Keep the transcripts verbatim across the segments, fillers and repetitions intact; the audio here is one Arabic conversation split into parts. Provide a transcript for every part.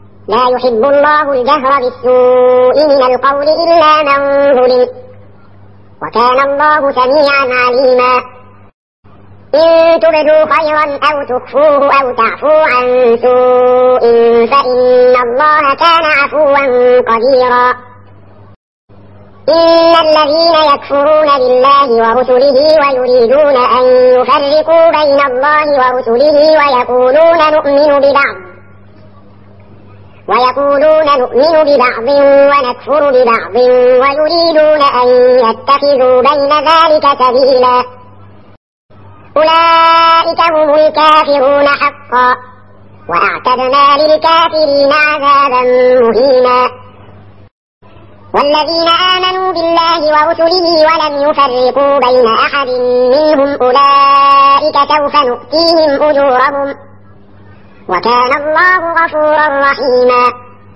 لا يحب الله الجهر بالسوء من القول إلا من ظلم، وكان الله سميعا عليما. إن تبدوا خيرا أو تخفوه أو تعفوا عن سوء فإن الله كان عفوا قديرا. إن الذين يكفرون بالله ورسله ويريدون أن يفرقوا بين الله ورسله ويقولون نؤمن ببعض ويقولون نؤمن ببعض ونكفر ببعض ويريدون أن يتخذوا بين ذلك سبيلا، أولئك هم الكافرون حقا، وأعتدنا للكافرين عذابا مهينا. والذين آمنوا بالله ورسله ولم يفرقوا بين أحد منهم أولئك سوف نؤتيهم أجورهم، وكان الله غفورا رحيما.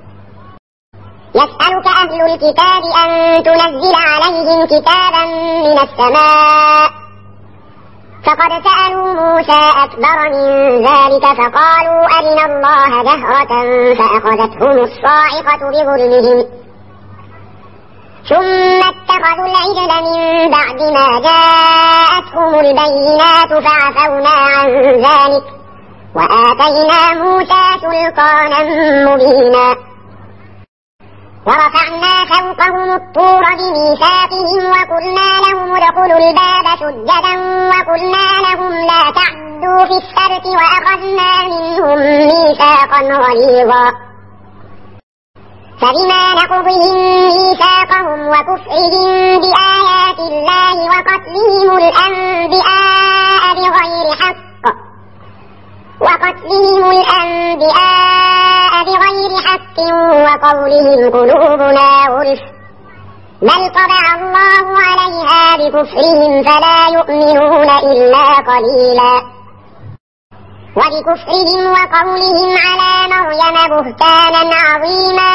يسألك أهل الكتاب أن تنزل عليهم كتابا من السماء، فقد سألوا موسى أكبر من ذلك فقالوا أرنا الله جهرة فأخذتهم الصاعقة بظلمهم، ثم اتخذوا العجل من بعد ما جاءتهم البينات فعفونا عن ذلك وآتينا موسى سلطانا مبينا. ورفعنا فوقهم الطور بميثاقهم وقلنا لهم ادخلوا الباب سجدا وقلنا لهم لا تعدوا في السبت وأخذنا منهم ميثاقا غليظا. فبما نقضهم ميثاقهم وكفرهم بآيات الله وقتلهم الأنبياء بغير حق وقتلهم الأنبياء بغير حق وقولهم قلوبنا غلف بل طبع الله عليها بكفرهم فلا يؤمنون إلا قليلا. وبكفرهم وقولهم على مريم بهتانا عظيما،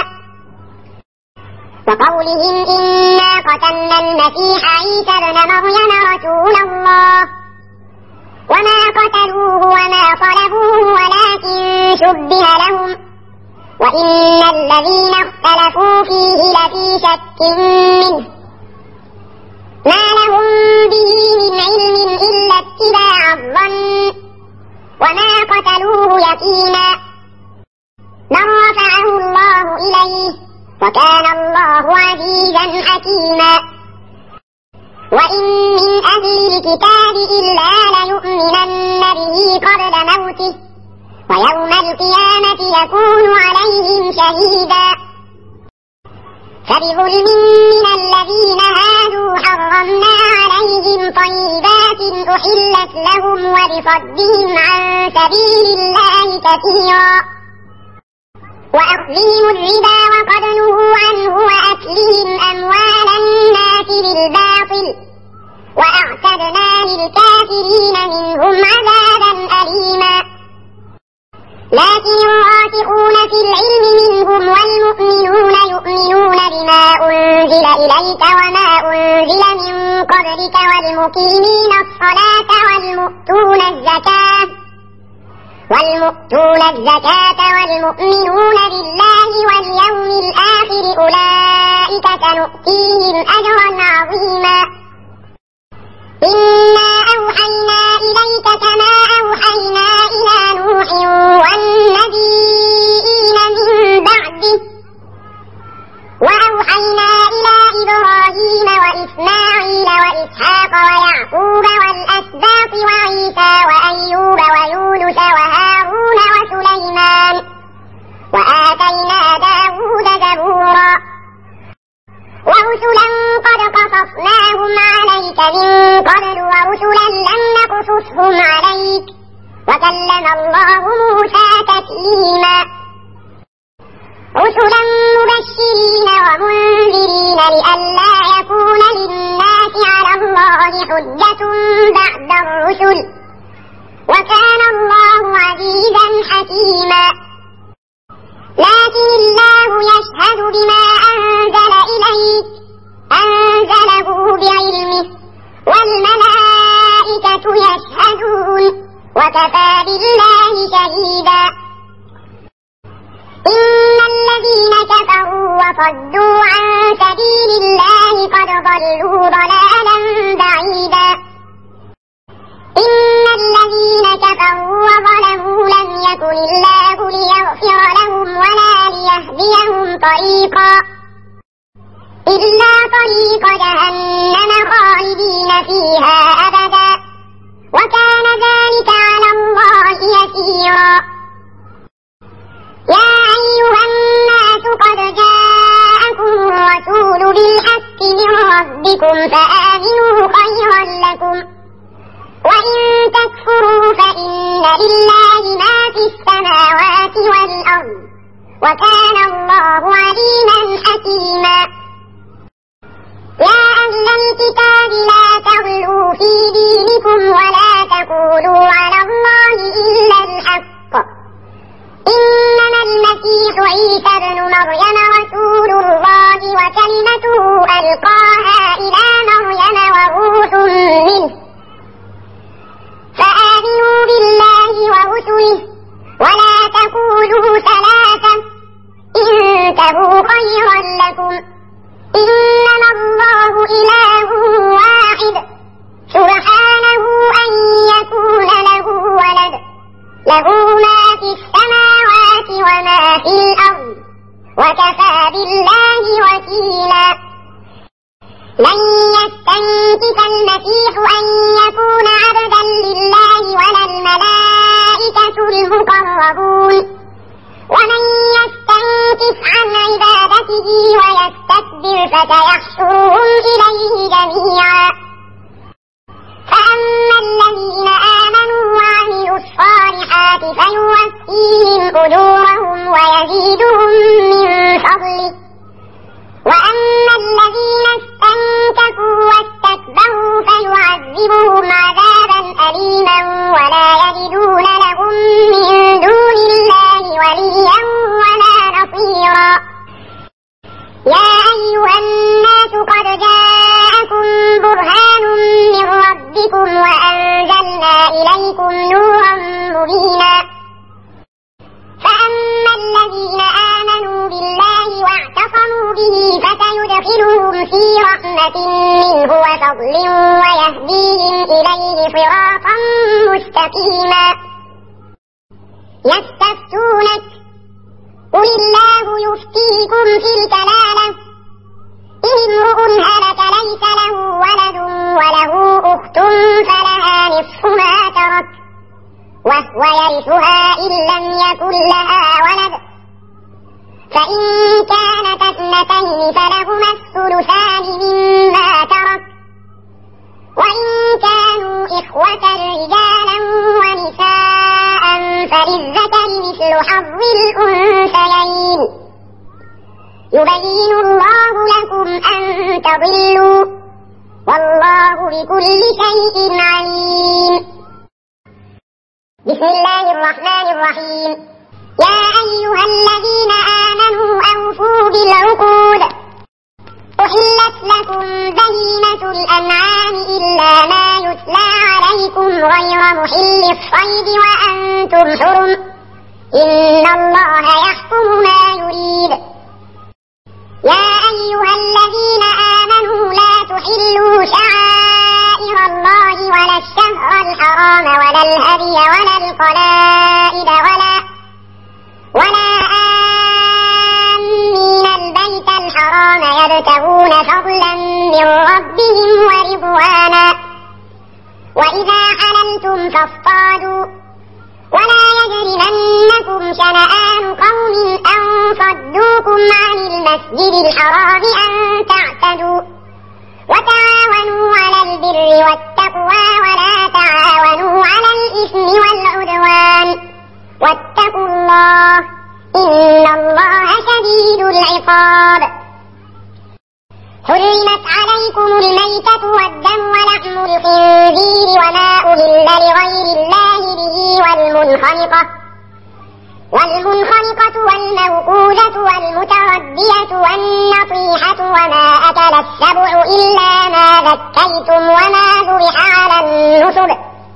وقولهم إنا قتلنا المسيح عيسى ابن مريم رسول الله وما قتلوه وما صلبوه ولكن شبه لهم وإن الذين اختلفوا فيه لفي شك منه ما لهم به من علم إلا اتباع الظن وما قتلوه يقينا بل رفعه الله إليه وكان الله عزيزا حكيما. وإن من أهل الكتاب إلا ليؤمنن به قبل موته ويوم القيامة يكون عليهم شهيدا. فبظلم من الذين هادوا حرمنا عليهم طيبات أحلت لهم وبصدهم عن سبيل الله كثيرا وأخذهم الربا وقد نهوا عنه وأكلهم أموال الناس بالباطل وأعتدنا للكافرين منهم عذابا أليما. لكن الراسخون في العلم منهم والمؤمنون يؤمنون بما أنزل إليك وما أنزل من قبلك والمقيمين الصلاة والمؤتون الزكاة والمؤتون الزكاة والمؤمنون بالله واليوم الآخر أولئك سنؤتيهم أجرا عظيما. إنا أوحينا إليك كما أوحينا إلى نوح والنبيين من بعده وأوحينا إلى إبراهيم وإسماعيل وإسحاق ويعقوب والأسباط وعيسى وأيوب ويونس وهارون وسليمان وآتينا داود زبورا ورسلا قد قصصناهم عليك من قبل ورسلا لم نقصصهم عليك وكلم الله موسى تكليما. رسلا مبشرين ومنذرين لئلا يكون للناس على الله حجة بعد الرسل وكان الله عزيزا حكيما. لكن الله يشهد بما أنزل إليك أنزله بعلمه والملائكة يشهدون وكفى بالله شهيدا. إن وصدوا عن سبيل الله قد ضلوا ضلالا بعيدا إن الذين كفروا وظلموا لم يكن الله ليغفر لهم ولا ليهديهم طريقا إلا طريق جهنم خالدين فيها أبدا وكان ذلك على الله يسيرا يا أيها الناس قد جاءكم الرسول بالحق من ربكم فآمنوا خيرا لكم وإن تكفروا فإن لله ما في السماوات والأرض وكان الله عليما حكيما يا أهل الكتاب لا تغلوا في دينكم ولا تقولوا على الله إلا الحق إنما المسيح عيسى ابن مريم رسول الله وكلمته ألقاها إلى مريم وروح منه فآمنوا بالله ورسله ولا تقولوا ثلاثة انتهوا خيرا لكم إنما الله إله واحد سبحانه أن يكون له ولد له ما في السماوات وما في الأرض وكفى بالله وكيلا لن يستنكف المسيح أن يكون عبدا لله ولا الملائكة المقربون ومن يستنكف عن عبادته ويستكبر فسيحشرهم إليه جميعا فأما الذين آمنوا وعملوا الصالحات فيوفيهم أجورهم ويزيدهم من فضله وأما الذين استنكفوا واستكبروا فيعذبهم عذابا أليما ولا يجدون لهم من دون الله وليا ولا نصيرا يا أيها الناس قد جاءكم برهان من ربكم وأنزلنا إليكم نورا مبينا فأما الذين آمنوا بالله واعتصموا به فسيدخلهم في رحمة منه وفضل ويهديهم إليه صراطا مستقيما يستفتونك قل الله يفتيكم في الكلالة إن امرؤ هلك ليس له ولد وله أخت فلها نصف ما ترك وهو يرثها إن لم يكن لها ولد فإن كانت اثنتين فلهما الثلثان مما ترك وإن كانوا إخوة رجالا ونساء فللذكر مثل حظ الأنثيين يبين الله لكم أن تضلوا والله بكل شيء عليم بسم الله الرحمن الرحيم يا أيها الذين آمنوا أوفوا بالعقود أحلت لكم بهيمة الأنعام إلا ما يتلى عليكم غير محل الصيد وأنتم حرم إن الله يحكم ما يريد يا أيها الذين آمنوا لا تحلوا شعائر الله ولا الشهر الحرام ولا الهدي ولا القلائد ولا ولا آمين البيت الحرام يبتغون فضلا من ربهم ورضوانا وإذا حللتم فاصطادوا ولا يجرمنكم شنآن قوم أن صدوكم عن المسجد الحرام أن تعتدوا وتعاونوا على البر والتقوى ولا تعاونوا على الإثم والعدوان واتقوا الله إن الله شديد العقاب حرمت عليكم الميتة والدم ولحم الخنزير وما أهل لغير الله به والمنخنقة والمنخنقة والموقوذة والمتردية والنطيحة وما أكل السبع إلا ما ذكيتم وما ذبح على النصب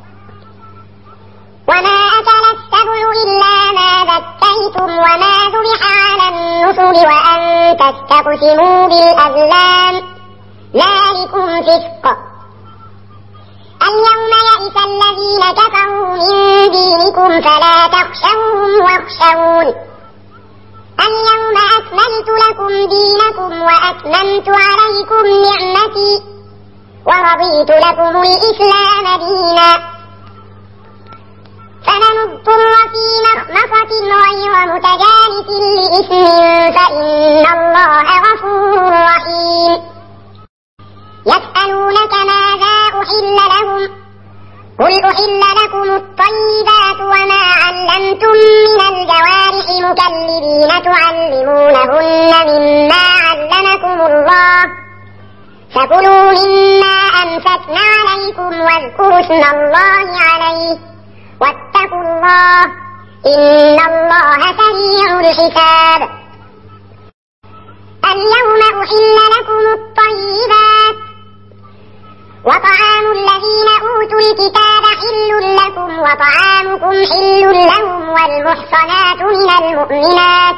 وما أكل السبع إلا ما ذكيتم وما ذبح على النصب وأن تستقسموا بالأزلام ذلكم فسق. اليوم يئس الذين كفروا من دينكم فلا تخشوهم واخشون اليوم أكملت لكم دينكم وأتممت عليكم نعمتي ورضيت لكم الإسلام دينا. فمن اضطر في مخمصة غير متجانس لإثم فإن الله غفور رحيم. يسألونك ماذا أحل لهم قل أحل لكم الطيبات وما علمتم من الجوارح مكلبين تعلمونهن مما علمكم الله فكلوا مما أمسكن عليكم واذكروا اسم الله عليه واتقوا الله إن الله سريع الحساب. اليوم أحل لكم الطيبات وطعام الذين أوتوا الكتاب حل لكم وطعامكم حل لهم والمحصنات من المؤمنات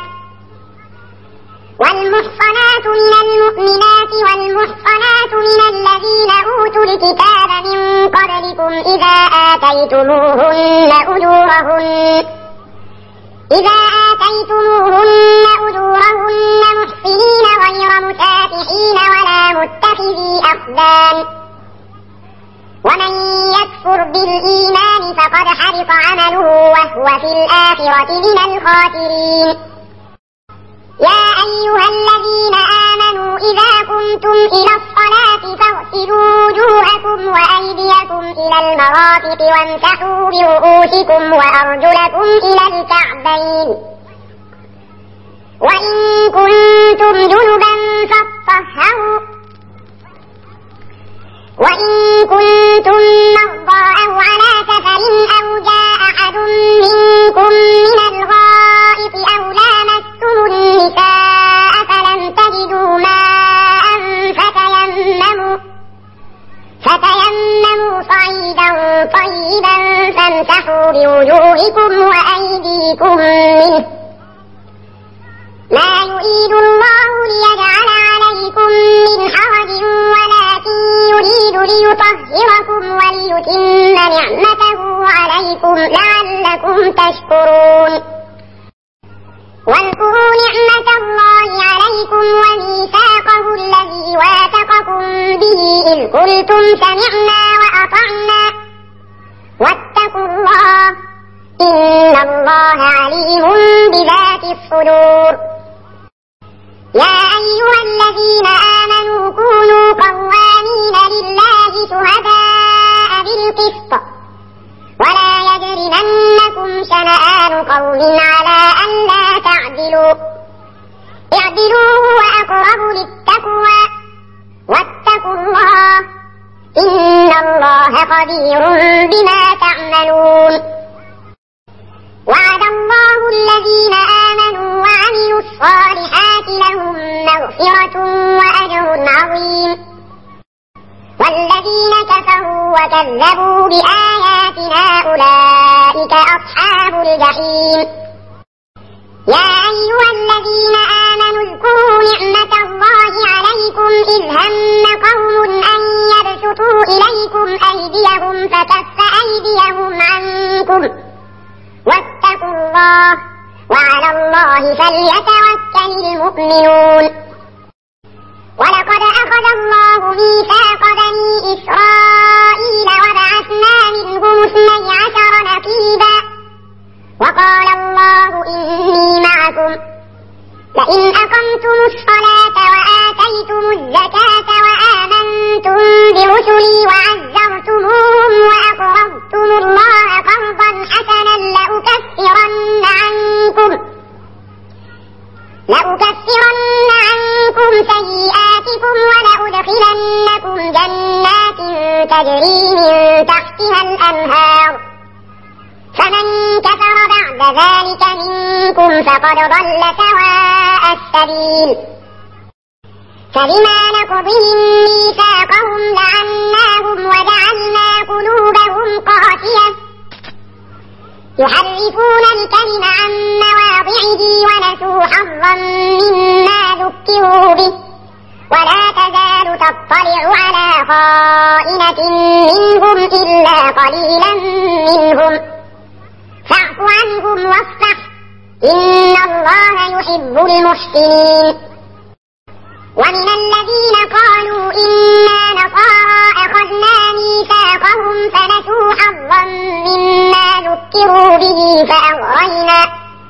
والمحصنات من المؤمنات والمحصنات من الذين أوتوا الكتاب من قبلكم إذا آتيتموهن أجورهن إذا آتيتموهن أجورهن محصنين غير مسافحين ولا متخذي أخدان ومن يكفر بالإيمان فقد حبط عمله وهو في الآخرة من الخاسرين. يا أيها الذين آمنوا إذا قمتم إلى الصلاة فاغسلوا وجوهكم وأيديكم إلى المرافق وامسحوا برؤوسكم وأرجلكم إلى الكعبين وإن كنتم جنبا فاطهروا وإن كنتم مرضى أو على سفر أو جاء أحد منكم من الغائط أو لامستم النساء فلم تجدوا ماء فتيمموا فتيمموا صعيدا طيبا فامسحوا بوجوهكم وأيديكم منه ما يريد الله ليجعل عليكم من حرج ولكن يريد ليطهركم وليتم نعمته عليكم لعلكم تشكرون. واذكروا نعمة الله عليكم وميثاقه الذي واثقكم به إذ قلتم سمعنا وأطعنا واتقوا الله إن الله عليم بذات الصدور. يا أيها الذين آمنوا كونوا قوامين لله شهداء بالقسط ولا يجرمنكم شنآن قوم على ألا تعدلوا اعدلوا هو أقرب للتقوى واتقوا الله إن الله خبير بما تعملون. وعد الله الذين آمنوا وعملوا الصالحات لهم مغفرة وأجر عظيم والذين كفروا وكذبوا بآياتنا أولئك أصحاب الجحيم. يا أيها الذين آمنوا اذكروا نعمة الله عليكم إذ هم قوم أن يبسطوا إليكم أيديهم فكف أيديهم عنكم واتقوا الله وعلى الله فليتوكل المؤمنون. ولقد أخذ الله ميثاق بني إسرائيل وبعثنا منهم اثني عشر نقيبا وقال الله إني معكم لئن أقمتم الصلاة وآتيتم الزكاة وآمنتم برسلي وعزرتموهم وأقرضتم الله قرضا حسنا لأكفرن عنكم لأكفرن عنكم سيئاتكم ولأدخلنكم جنات تجري من تحتها الأنهار فمن كفر بعد ذلك منكم فقد ضل سواء السبيل. فبما نقضهم ميثاقهم لعناهم وجعلنا قلوبهم قاسية يحرفون الكلم عن مواضعه ونسوا حظا مما ذكروا قليلا منهم فاعف عنهم واصفح إن الله يحب المحسنين. ومن الذين قالوا إنا نصارى أخذنا ميثاقهم فنسوا حظا مما ذكروا به فأغرينا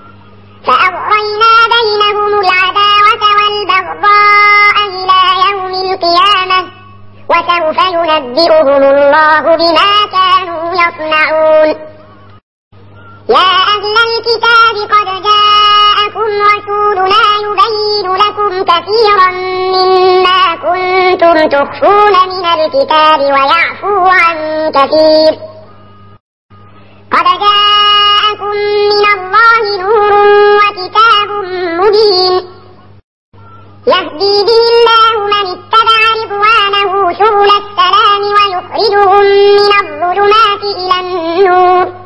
فأغرينا بينهم العداوة والبغضاء إلى يوم القيامة وسوف ينبئهم الله بما كانوا يصنعون. يا أهل الكتاب قد جاءكم رسولنا يبين لكم كثيرا مما كنتم تخفون من الكتاب ويعفو عن كثير. قد جاءكم من الله نور وكتاب مبين يهدي به الله من اتبع رضوانه سبل السلام ويخرجهم من الظلمات إلى النور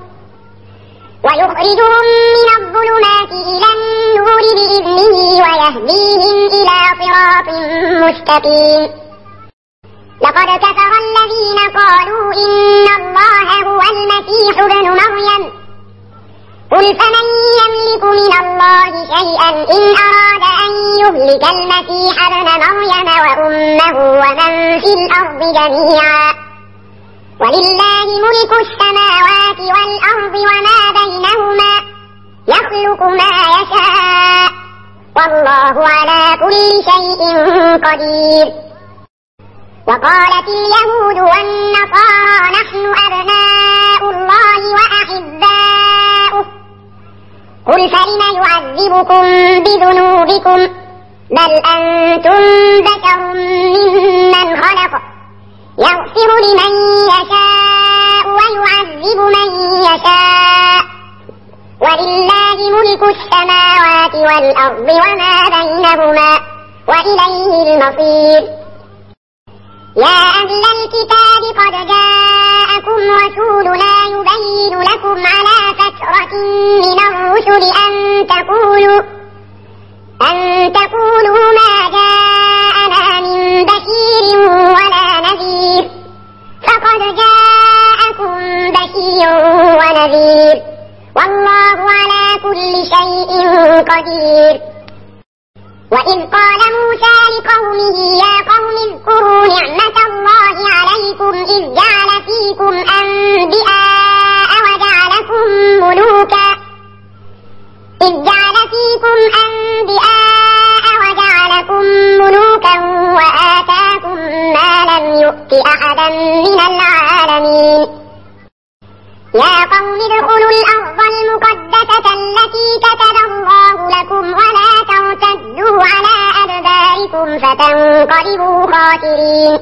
ويخرجهم من الظلمات إلى النور بإذنه ويهديهم إلى صراط مستقيم. لقد كفر الذين قالوا إن الله هو المسيح ابن مريم قل فمن يملك من الله شيئا إن أراد أن يهلك المسيح ابن مريم وأمه ومن في الأرض جميعا ولله ملك السماوات والأرض وما بينهما يخلق ما يشاء والله على كل شيء قدير. وقالت اليهود والنصارى نحن أبناء الله وأحباؤه قل فلم يعذبكم بذنوبكم بل أنتم بشر ممن خلق يغفر لمن يشاء ويعذب من يشاء ولله ملك السماوات والأرض وما بينهما وإليه المصير. يا أهل الكتاب قد جاءكم رسولنا يبين لكم على فترة من الرسل أن تقولوا أن تقولوا ما جاءنا من بشير ولا نذير فقد جاءكم بشير ونذير والله على كل شيء قدير. وإذ قال موسى لقومه يا قوم اذكروا نعمة الله عليكم إذ جعل فيكم أنبياء وجعلكم ملوكا إذ جعل فيكم أنبياء وجعلكم ملوكا وآتاكم ما لم يؤت أحدا من العالمين. يا قوم ادخلوا الأرض المقدسة التي كتب الله لكم ولا ترتدوا على أدباركم فتنقلبوا خاسرين.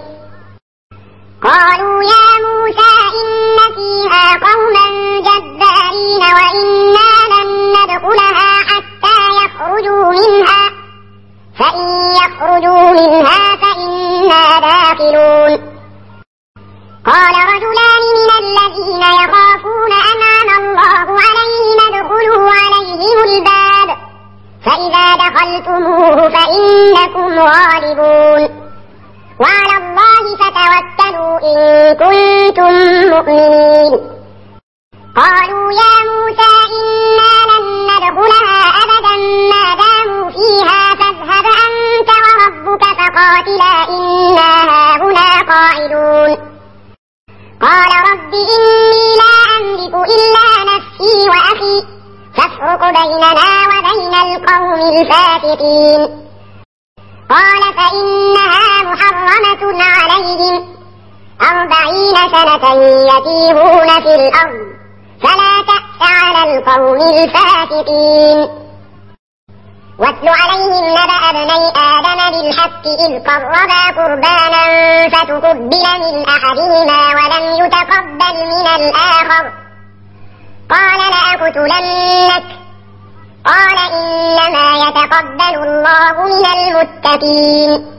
قالوا يا موسى إن فيها قوما جبارين وإنا لن ندخلها حتى يخرجوا منها فإن يخرجوا منها فإنا داخلون. قال رجلان من الذين يخافون أنعم الله عليهم ادخلوا عليهم الباب فإذا دخلتموه فإنكم غالبون وعلى الله فتوكلوا إن كنتم مؤمنين. قالوا يا موسى إنا لن ندخلها أبدا ما داموا فيها فاذهب أنت وربك فقاتلا إنا هاهنا قاعدون. قال رب إني لا أملك إلا نفسي وأخي فافرق بيننا وبين القوم الفاسقين. قال فإنها محرمة عليهم أربعين سنة يتيهون في الأرض فلا تأس على القوم الفاسقين. واتل عليهم نبأ ابني آدم بالحق إذ قربا قربانا فتقبل من أحدهما ولم يتقبل من الآخر قال لأقتلنك قال إنما يتقبل الله من المتقين.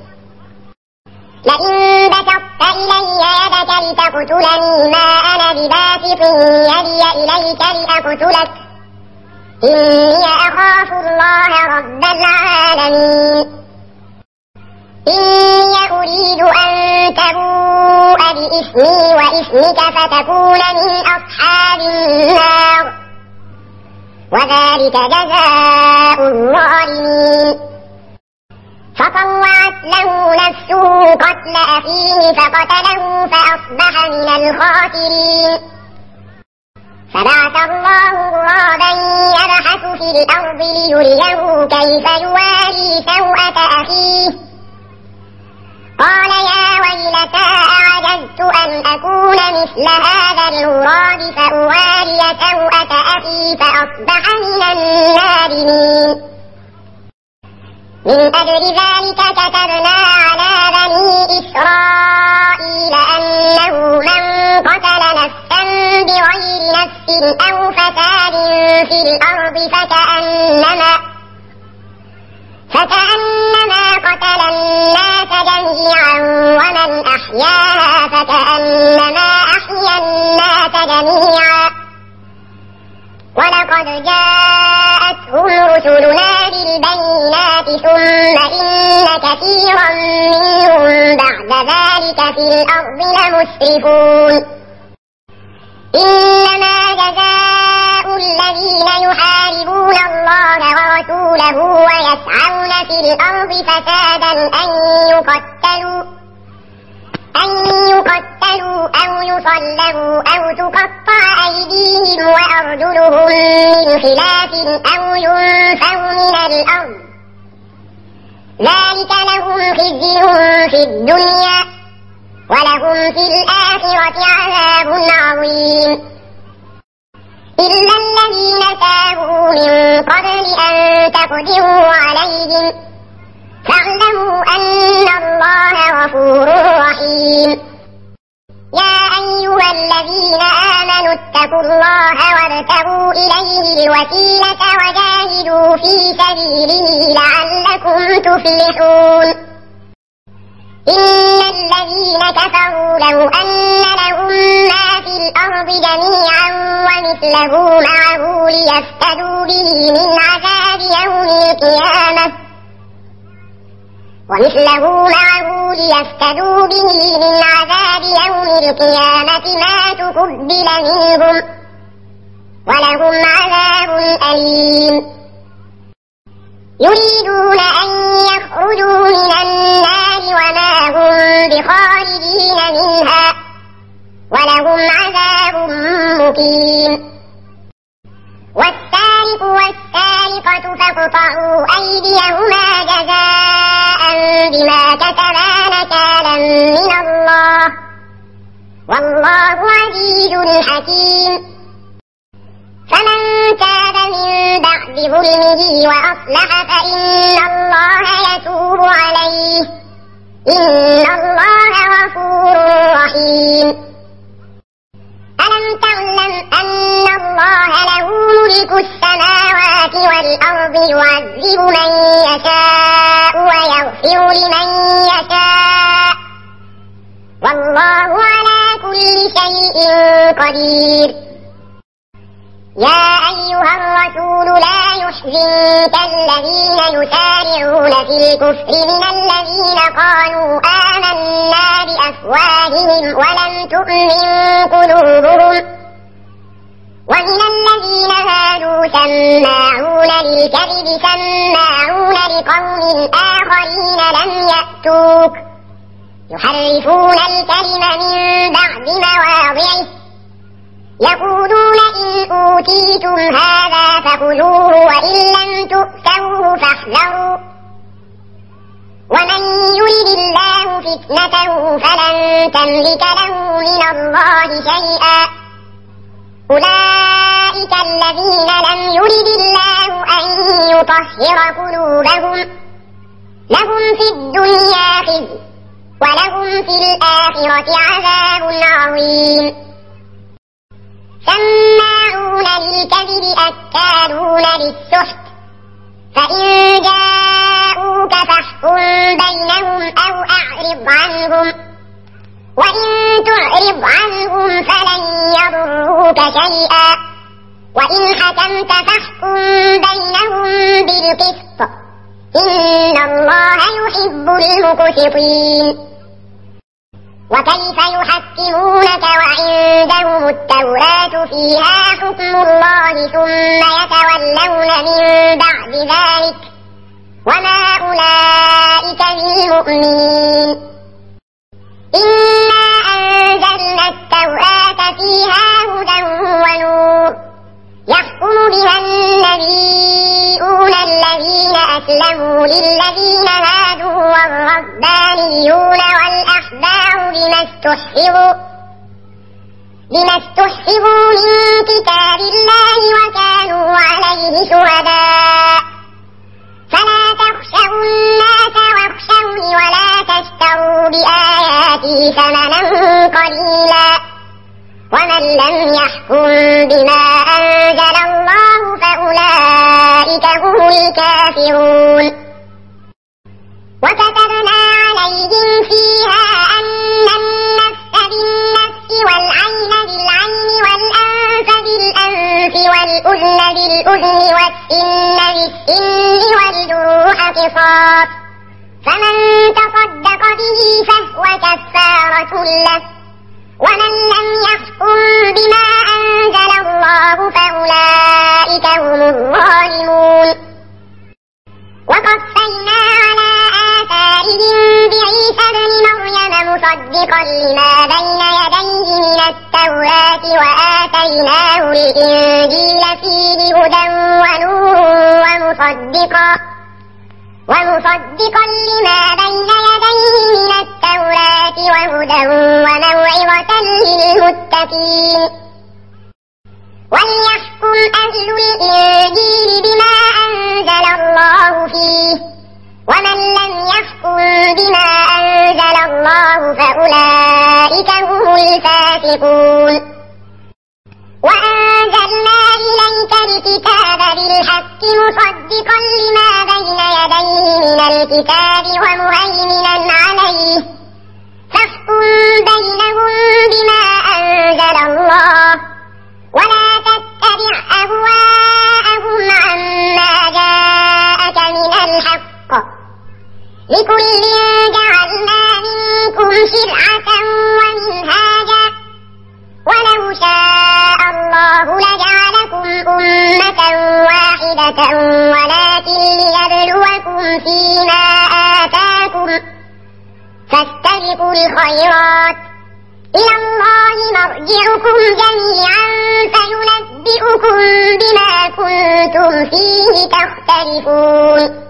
لئن بسطت إلي يدك لتقتلني ما أنا بباسط يدي إليك لأقتلك إني أخاف الله رب العالمين. إني أريد أن تبوء إثمي وإثمك فتكون من أصحاب النار، وذلك جزاء الظالمين. فطوعت له نفسه قتل أخيه فقتله فأصبح من الخاسرين. فبعث الله غرابا يبحث في الأرض ليريه كيف يواري سوءة أخيه، قال يا ويلتى أعجزت أن أكون مثل هذا الغراب فأواري سوءة أخي فأصبح من النادمين. من أجل ذلك كتبنا على بني إسرائيل أنه من قتل نفسا بغير نفس أو فساد في الأرض فكأنما فكأنما قتل الناس جميعا ومن أحياها فكأنما أحيا الناس جميعا. ولقد جاءتهم رسلنا بالبينات ثم إن كثيرا منهم بعد ذلك في الأرض لمسرفون. إنما جزاء الذين يحاربون الله ورسوله ويسعون في الأرض فسادا أن يقتلوا أن يقتلوا أو يصلبوا أو تقطع أيديهم وأرجلهم من خلاف أو ينفوا من الأرض، ذلك لهم خزي في الدنيا ولهم في الآخرة عذاب عظيم. إلا الذين تابوا من قبل أن تقدروا عليهم فاعلموا أن الله غفور رحيم. يا أيها الذين آمنوا اتقوا الله وابتغوا إليه الوسيلة وجاهدوا في سبيله لعلكم تفلحون. إن الذين كفروا لو أن لهم ما في الأرض جميعا ومثله معه ليفتدوا به من عذاب يوم القيامة ومثله معه ليفتدوا به من عذاب يوم القيامة ما تقبل منهم ولهم عذاب أليم. يريدون أن يخرجوا من النار وما هم بخارجين منها ولهم عذاب مقيم. والسارق والسارقة فاقطعوا أيديهما جزاء بما كسبا نكالا من الله والله عزيز حكيم. فمن تاب من بعد ظلمه وأصلح فإن الله يتوب عليه إن الله غفور رحيم. ألم تعلم أن الله له ملك السماوات والأرض يعذب من يشاء ويغفر لمن يشاء والله على كل شيء قدير. يا أيها الرسول لا يحزنك الذين يسارعون في الكفر من الذين قالوا آمنا بأفواههم ولم تؤمن قلوبهم ومن الذين هادوا سماعون للكذب سماعون لقوم آخرين لم يأتوك يحرفون الكلم من بعد مواضعه يقولون إن أوتيتم هذا فخذوه وإن لم تؤتوه فاحذروا ومن يرد الله فتنته فلن تملك له من الله شيئا. أولئك الذين لم يرد الله أن يطهر قلوبهم لهم في الدنيا خزي ولهم في الآخرة عذاب عظيم. سماعون للكذب أكالون للسحت فإن جاءوك فاحكم بينهم أو أعرض عنهم وإن تعرض عنهم فلن يضروك شيئا وإن حكمت فاحكم بينهم بالقسط إن الله يحب المقسطين. وكيف يحكمونك وعندهم التوراة فيها حكم الله ثم يتولون من بعد ذلك وما أولئك بالمؤمنين إنا أنزلنا التوراة فيها هدى ونور يحكم بها النبيون الذين أسلموا للذين هادوا والربانيون والأحبار بما استحفظوا بما استحفظوا من كتاب الله وكانوا عليه شهداء فلا تخشوا الناس واخشوني ولا تشتروا بآياتي ثمنا قليلا ومن لم يحكم بما أنزل الله فأولئك هم الكافرون وكتبنا عليهم فيها أن النفس بالنفس والعين بالعين والأنف بالأنف والأذن بالأذن والسن بالسن والجروح قصاص فمن تصدق به فهو كفارة له ومن لم يحكم بما أنزل الله فأولئك هم الظالمون وقفينا على آثارهم بعيسى ابن مريم مصدقا لما بين يديه من التوراة وآتيناه الإنجيل فيه هدى ونور ومصدقا ومصدقا لما بين يديه من التوراة وهدى وموعظة للمتقين وليحكم أهل الإنجيل بما أنزل الله فيه ومن لم يحكم بما أنزل الله فأولئك هم الفاسقون وأنزلنا إليك الكتاب بالحق مصدقا لما بين يديه من الكتاب ومهيمنا عليه فاحكم بينهم بما أنزل الله ولا تتبع أهواءهم عما جاءك من الحق لكل جعلنا منكم شرعة ومنهاجا ولو شاء الله لجعلكم أمة واحدة ولكن ليبلوكم فيما آتاكم فاستبقوا الخيرات إلى الله مرجعكم جميعا فينبئكم بما كنتم فيه تختلفون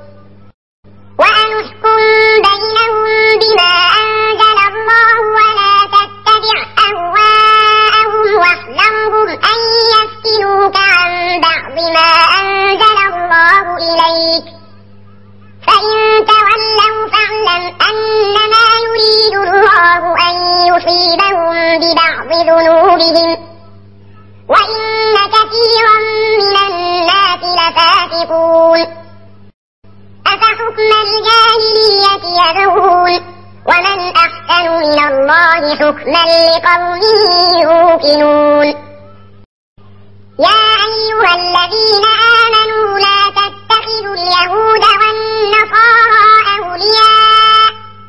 وأنحكم بينهم بما أنزل الله ولا تتبع أهواءهم واحذرهم أن يفتنوك عن بعض ما أنزل الله إليك فإن تولوا فاعلم أنما يريد الله أن يصيبهم ببعض ذنوبهم وإن كثيرا من الناس لفاسقون أفحكم الجاهلية يبغون ومن أحسن من الله حكما لقوم يوقنون يا أيها الذين آمنوا لا تتخذوا اليهود والنصارى أولياء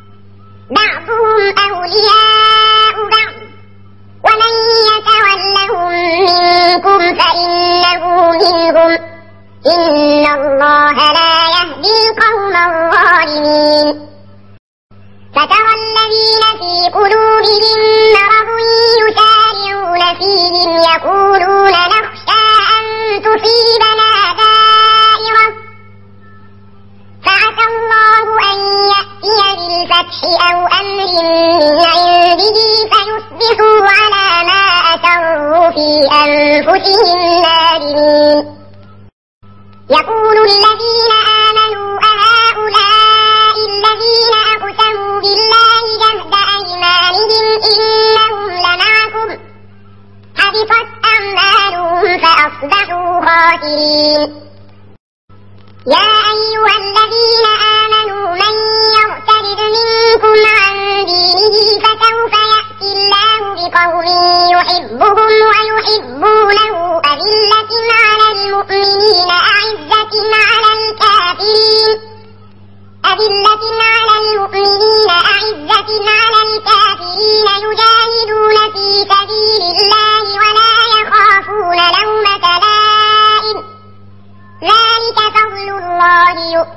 بعضهم أولياء بعض ومن يتولهم منكم فإنه منهم إن الله لا يهدي القوم الظالمين فترى الذين في قلوبهم مرض يسارعون فيهم يقولون نخشى أن تصيبنا دائرة فعسى الله أن يأتي بالفتح أو أمر من عنده فيصبحوا على ما أسروا في أنفسهم نادمين يقول الذين آمنوا أهؤلاء الذين أقسموا بالله جهد أيمانهم إنهم لمعكم حبطت أعمالهم فأصبحوا خاسرين يا أيها الذين آمنوا من يرتد منكم عن دينه فسوف يأتي الله بقوم يحبهم ويحبونه أذلة على المؤمنين أعزة على الكافرين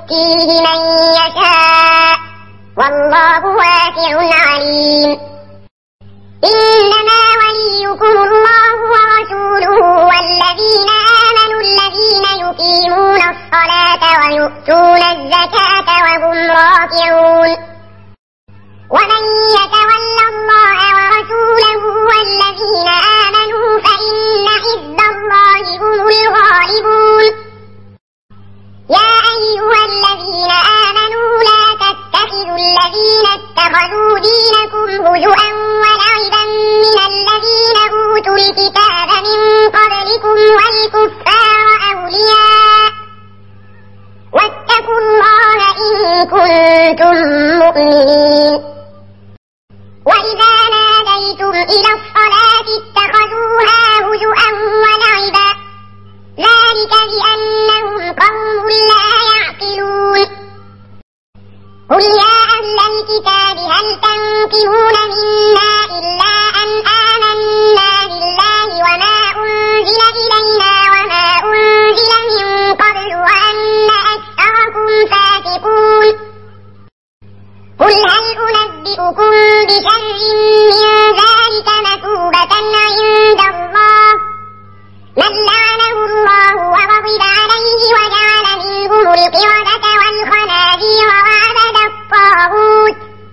يؤتيه من يشاء والله واسع عليم. إنما وليكم الله ورسوله والذين آمنوا الذين يقيمون الصلاة ويؤتون الزكاة وهم راكعون. ومن يتول الله ورسوله والذين آمنوا فإن حزب الله هم الغالبون. يا أيها الذين آمنوا لا تتخذوا الذين اتخذوا دينكم هزؤا ولعبا من الذين أوتوا الكتاب من قبلكم والكفار أولياء واتقوا الله إن كنتم مؤمنين. وإذا ناديتم إلى الصلاة اتخذوها هزؤا ولعبا ذلك بأنهم قوم لا يعقلون. قل يا أهل الكتاب هل تنقمون منا إلا أن آمنا بالله وما أنزل إلينا وما أنزل من قبل وأن أكثركم فاسقون. قل هل أنبئكم بشر من ذلك مثوبة عند الله من لعنه الله وغضب عليه وجعل منهم القردة والخنازير وعبد الطاغوت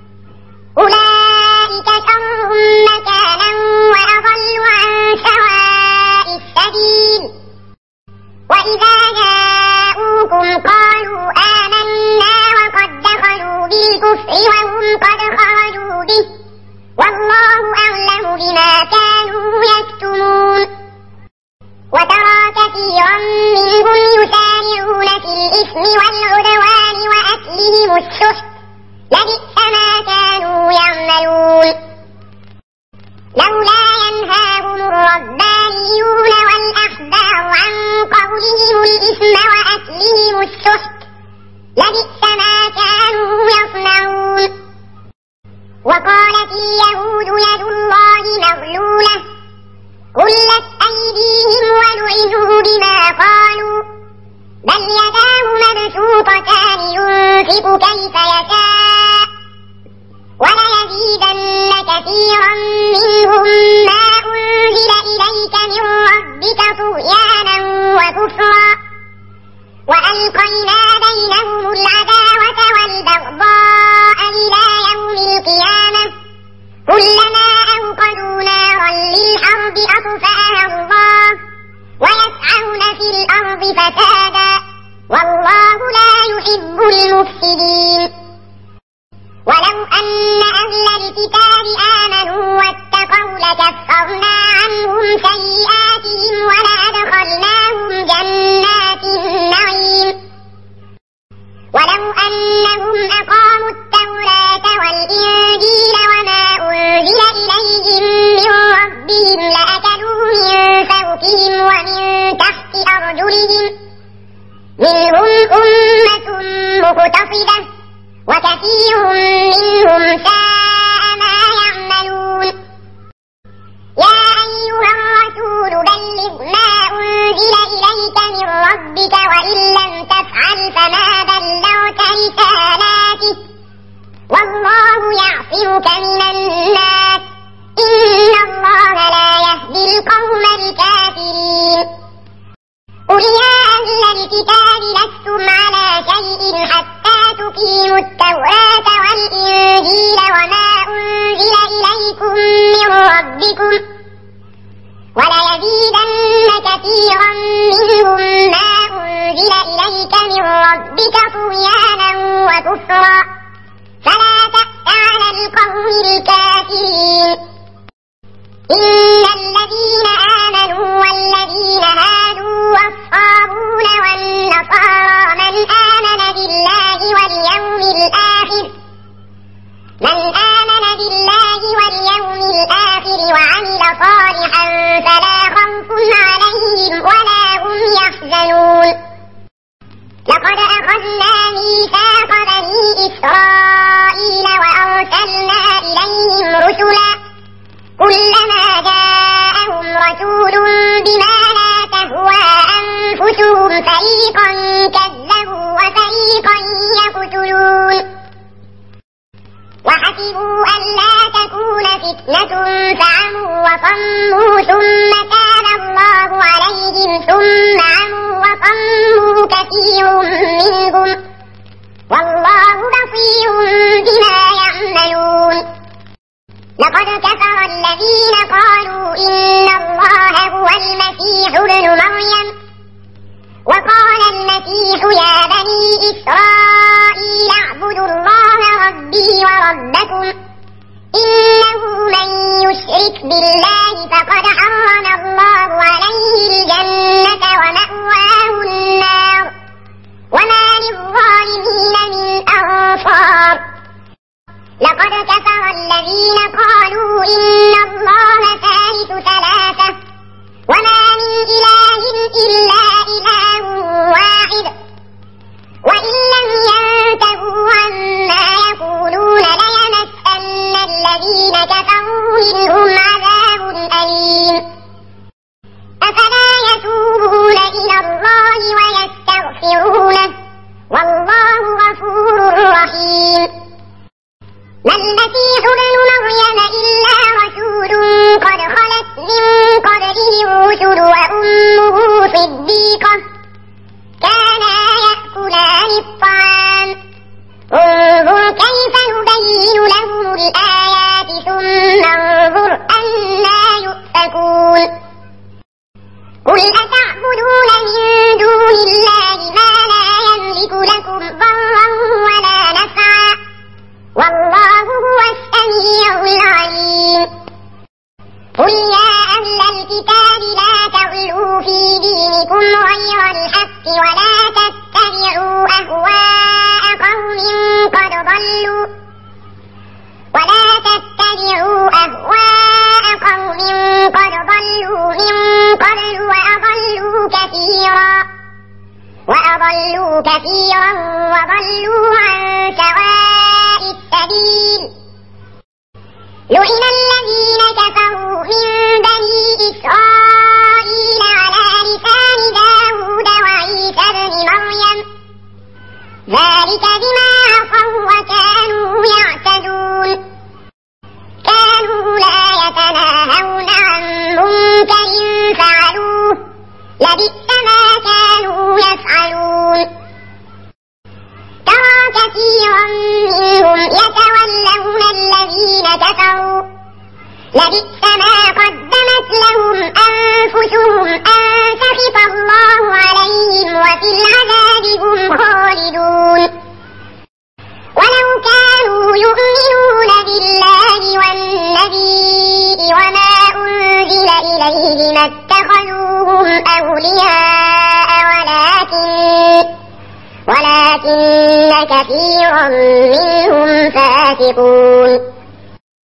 أولئك شر مكانا وأضل عن سواء السبيل. وإذا جاءوكم قالوا آمنا وقد دخلوا بالكفر وهم قد خرجوا به والله أعلم بما كانوا يكتمون. وترى كثيرا منهم يسارعون في الإثم والعدوان وأكلهم السحت لبئس ما كانوا يعملون. لولا ينهاهم الربانيون والأحبار عن قولهم الإثم وأكلهم السحت لبئس ما كانوا يصنعون. وقالت اليهود يد الله مغلولة غلت أيديهم ولعنوا بما قالوا بل يداه مبسوطتان ينفق كيف يشاء وليزيدن كثيرا منهم ما أنزل إليك من ربك طغيانا وكفرا وألقينا بينهم العداوة والبغضاء إلى يوم القيامة كلما أوقدوا نارا للحرب أطفأها الله ويسعون في الأرض فسادا والله لا يحب المفسدين. ولو أن أهل الكتاب آمنوا واتقوا لكفرنا عنهم سيئاتهم ولأدخلناهم جنات النعيم. ولو أنهم أقاموا التوراة والإنجيل وما أنزل إليهم من ربهم لأكلوا من فوقهم ومن تحت أرجلهم منهم أمة مقتصدة وكثير منهم ساء ما يعملون. يا أيها الرسول بلغ ما أنزل إليك من ربك وإن لم تفعل فما بلغت رسالاته والله يعصمك من الناس إن الله لا يهدي القوم الكافرين. قل يا أهل الكتاب لستم على شيء حتى تقيموا التوراة والإنجيل وما أنزل إليكم من ربكم وليزيدن كثيرا منهم ما أنزل إليك من ربك طغيانا وكفرا فلا تأس على القوم الكافرين. إن الذين آمنوا والذين هادوا والصابون والنصارى من آمن بالله واليوم الآخر من آمن بالله واليوم الآخر وعمل صالحا فلا خوف عليهم ولا هم يحزنون. لقد أخذنا ميثاق بني إسرائيل وأرسلنا إليهم رسلا كلما جاءهم رسول بما لا تهوى أنفسهم فريقا سواء السبيل لعن الذين كفروا من بني إسرائيل على لسان داود وعيسى بن مريم ذلك بما عصوا وكانوا يعتدون كانوا لا يتناهون عن منكر فعلوه لبئس ما كانوا يفعلون ترى كثيرا منهم يتولون الذين كفروا لبئس ما قدمت لهم أنفسهم أن سخط الله عليهم وفي العذاب هم خالدون ولو كانوا يؤمنون بالله والنبي وما أنزل إليه ما اتخذوهم أولياء ولكن ولكن كثيرا منهم فاسقون